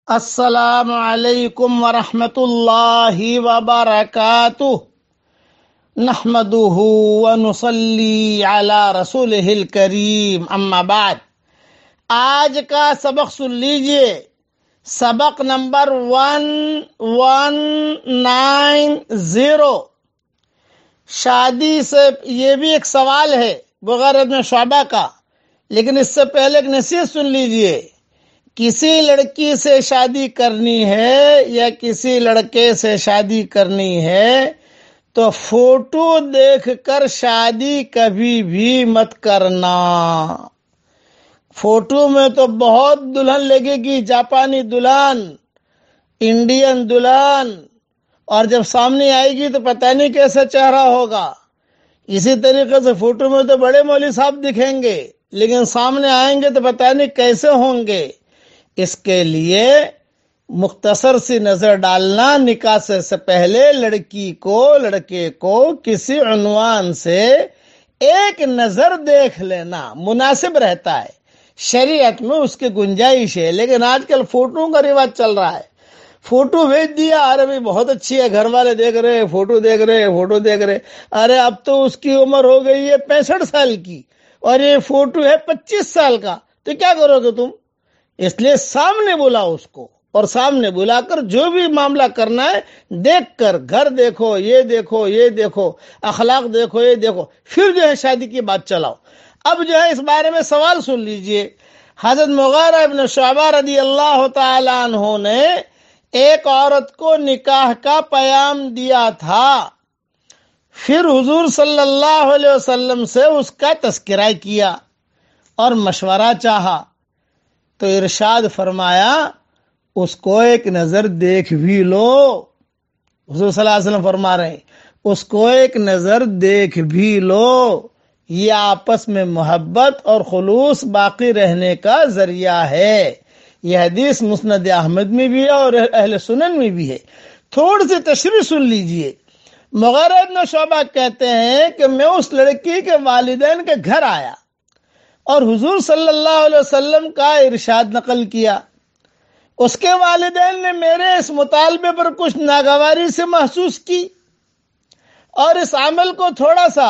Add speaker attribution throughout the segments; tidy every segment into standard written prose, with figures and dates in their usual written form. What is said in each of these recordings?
Speaker 1: السلام علیکم ورحمۃ اللہ وبرکاتہ نحمده ونصلی علی رسولہ الکریم اما بعد۔ آج کا سبق سن لیجئے، سبق نمبر 1190۔ شادی سے یہ بھی ایک سوال ہے بغیر ابن شعبہ کا، لیکن اس سے پہلے ایک نصیحت سن لیجئے۔ کسی لڑکی سے شادی کرنی ہے یا کسی لڑکے سے شادی کرنی ہے تو فوٹو دیکھ کر شادی کبھی بھی مت کرنا۔ فوٹو میں تو بہت دلہن لگے گی، جاپانی دلہن، انڈین دلہن، اور جب سامنے آئے گی تو پتہ نہیں کیسا چہرہ ہوگا۔ اسی طریقے سے فوٹو میں تو بڑے مولوی صاحب دکھیں گے، لیکن سامنے آئیں گے تو پتہ نہیں کیسے ہوں گے۔ اس کے لیے مختصر سی نظر ڈالنا، نکاح سے پہلے لڑکی کو لڑکے کو کسی عنوان سے ایک نظر دیکھ لینا مناسب رہتا ہے۔ شریعت میں اس کی گنجائش ہے، لیکن آج کل فوٹو کا رواج چل رہا ہے۔ فوٹو بھیج دیا، ارے بھائی بہت اچھی ہے، گھر والے دیکھ رہے، فوٹو دیکھ رہے، فوٹو دیکھ رہے، ارے اب تو اس کی عمر ہو گئی ہے 65 سال کی اور یہ فوٹو ہے 25 سال کا، تو کیا کرو گے تم؟ اس لیے سامنے بلا اس کو، اور سامنے بلا کر جو بھی معاملہ کرنا ہے دیکھ کر، گھر دیکھو، یہ دیکھو، یہ دیکھو، اخلاق دیکھو، یہ دیکھو، پھر جو ہے شادی کی بات چلاؤ۔ اب جو ہے اس بارے میں سوال سن لیجئے۔ حضرت مغیرہ ابن شعبہ رضی اللہ تعالی عنہ نے ایک عورت کو نکاح کا پیام دیا تھا، پھر حضور صلی اللہ علیہ وسلم سے اس کا تذکرہ کیا اور مشورہ چاہا، تو ارشاد فرمایا اس کو ایک نظر دیکھ بھی لو۔ حضور صلی اللہ علیہ وسلم فرما رہے ہیں اس کو ایک نظر دیکھ بھی لو، یہ آپس میں محبت اور خلوص باقی رہنے کا ذریعہ ہے۔ یہ حدیث مسند احمد میں بھی ہے اور اہل سنن میں بھی ہے۔ تھوڑی سی تشریح سن لیجئے۔ مغیرہ ابن شعبہ کہتے ہیں کہ میں اس لڑکی کے والدین کے گھر آیا اور حضور صلی اللہ علیہ وسلم کا ارشاد نقل کیا۔ اس کے والدین نے میرے اس مطالبے پر کچھ ناگواری سے محسوس کی اور اس عمل کو تھوڑا سا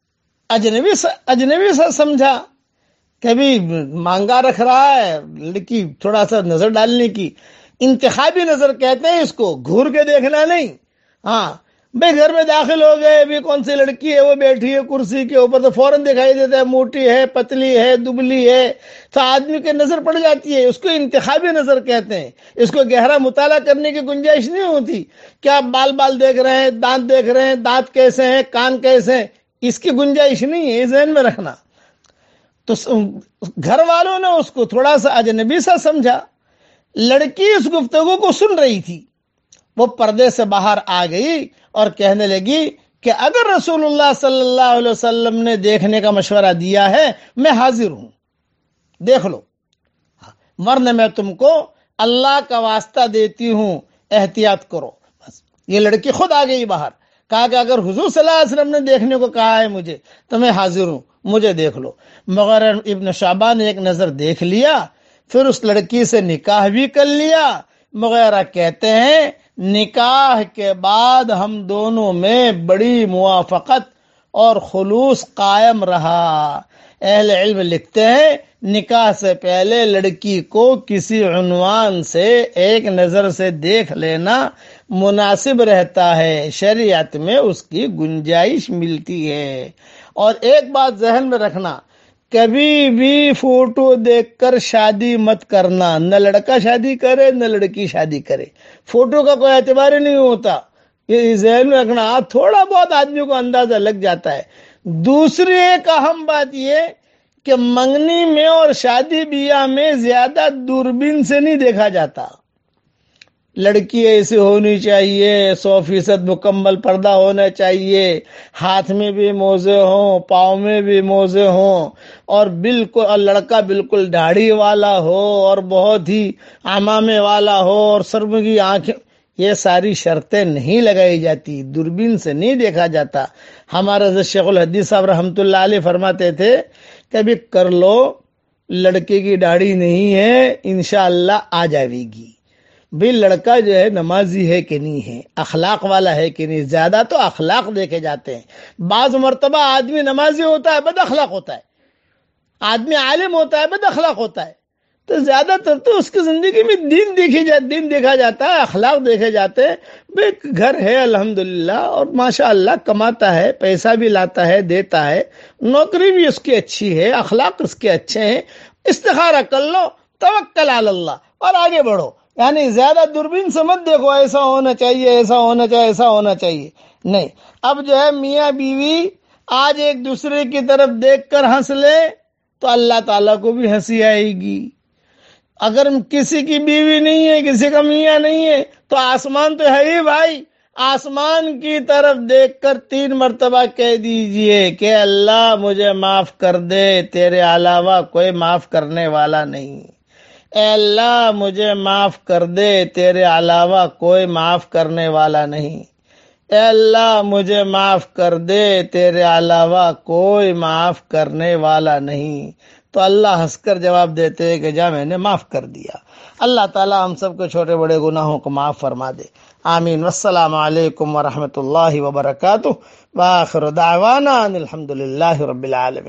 Speaker 1: اجنبی سا سمجھا۔ کبھی مانگا رکھ رہا ہے لڑکی، تھوڑا سا نظر ڈالنے کی، انتخابی نظر کہتے ہیں اس کو، گھور کے دیکھنا نہیں۔ ہاں بھئی گھر میں داخل ہو گئے، ابھی کون سی لڑکی ہے وہ بیٹھی ہے کرسی کے اوپر، تو فوراً دکھائی دیتا ہے موٹی ہے، پتلی ہے، دبلی ہے، تو آدمی کی نظر پڑ جاتی ہے۔ اس کو انتخابی نظر کہتے ہیں۔ اس کو گہرا مطالعہ کرنے کی گنجائش نہیں ہوتی۔ کیا بال دیکھ رہے ہیں، دانت دیکھ رہے ہیں، دانت کیسے ہیں، کان کیسے ہیں، اس کی گنجائش نہیں ہے، ذہن میں رکھنا۔ تو گھر والوں نے اس کو تھوڑا سا اجنبی سا سمجھا۔ لڑکی اس گفتگو کو سن رہی تھی، وہ پردے سے باہر آ گئی اور کہنے لگی کہ اگر رسول اللہ صلی اللہ علیہ وسلم نے دیکھنے کا مشورہ دیا ہے میں حاضر ہوں، دیکھ لو، ورنہ میں تم کو اللہ کا واسطہ دیتی ہوں، احتیاط کرو۔ بس یہ لڑکی خود آ گئی باہر، کہا کہ اگر حضور صلی اللہ علیہ وسلم نے دیکھنے کو کہا ہے مجھے تو میں حاضر ہوں، مجھے دیکھ لو۔ مغیرہ ابن شعبہ نے ایک نظر دیکھ لیا، پھر اس لڑکی سے نکاح بھی کر لیا۔ مغیرہ کہتے ہیں نکاح کے بعد ہم دونوں میں بڑی موافقت اور خلوص قائم رہا۔ اہل علم لکھتے ہیں نکاح سے پہلے لڑکی کو کسی عنوان سے ایک نظر سے دیکھ لینا مناسب رہتا ہے، شریعت میں اس کی گنجائش ملتی ہے۔ اور ایک بات ذہن میں رکھنا، کبھی بھی فوٹو دیکھ کر شادی مت کرنا، نہ لڑکا شادی کرے نہ لڑکی شادی کرے، فوٹو کا کوئی اعتبار ہی نہیں ہوتا، یہ ذہن میں رکھنا۔ تھوڑا بہت آدمی کو اندازہ لگ جاتا ہے۔ دوسری ایک اہم بات یہ کہ منگنی میں اور شادی بیاہ میں زیادہ دوربین سے نہیں دیکھا جاتا۔ لڑکی ایسی ہونی چاہیے، 100% مکمل پردہ ہونا چاہیے، ہاتھ میں بھی موزے ہوں، پاؤں میں بھی موزے ہوں، اور لڑکا بالکل داڑھی والا ہو اور بہت ہی عمامے والا ہو اور سرمگی آنکھیں، یہ ساری شرطیں نہیں لگائی جاتی، دوربین سے نہیں دیکھا جاتا۔ ہمارے حضرت شیخ الحدیث صاحب رحمۃ اللہ علیہ فرماتے تھے کبھی کر لو، لڑکے کی داڑھی نہیں ہے انشاءاللہ آ جائے گی، بھی لڑکا جو ہے نمازی ہے کہ نہیں ہے، اخلاق والا ہے کہ نہیں. زیادہ تو اخلاق دیکھے جاتے ہیں. بعض مرتبہ آدمی نمازی ہوتا ہے بد اخلاق ہوتا ہے، آدمی عالم ہوتا ہے بد اخلاق ہوتا ہے. تو زیادہ تر تو اس کی زندگی میں دین دیکھا جاتا ہے، اخلاق دیکھے جاتے ہیں. بھئی گھر ہے الحمدللہ اور ماشاءاللہ کماتا ہے، پیسہ بھی لاتا ہے دیتا ہے، نوکری بھی اس کی اچھی ہے، اخلاق اس کے اچھے ہیں. استخارہ کر لو، توکل علی اللہ اور آگے بڑھو. یعنی زیادہ دوربین سے مت دیکھو ایسا ہونا چاہیے، ایسا ہونا چاہیے، ایسا ہونا چاہیے. نہیں، اب جو ہے میاں بیوی آج ایک دوسرے کی طرف دیکھ کر ہنس لے تو اللہ تعالیٰ کو بھی ہنسی آئے گی. اگر کسی کی بیوی نہیں ہے، کسی کا میاں نہیں ہے، تو آسمان تو ہے ہی بھائی. آسمان کی طرف دیکھ کر 3 مرتبہ کہہ دیجئے کہ اللہ مجھے معاف کر دے، تیرے علاوہ کوئی معاف کرنے والا نہیں. اے اللہ مجھے معاف کر دے، تیرے علاوہ کوئی معاف کرنے والا نہیں. اے اللہ مجھے معاف کر دے، تیرے علاوہ کوئی معاف کرنے والا نہیں. تو اللہ ہنس کر جواب دیتے ہیں کہ جا میں نے معاف کر دیا. اللہ تعالی ہم سب کو چھوٹے بڑے گناہوں کو معاف فرما دے. آمین. والسلام علیکم ورحمۃ اللہ وبرکاتہ. وآخر دعوانا ان الحمد للہ رب العالمین.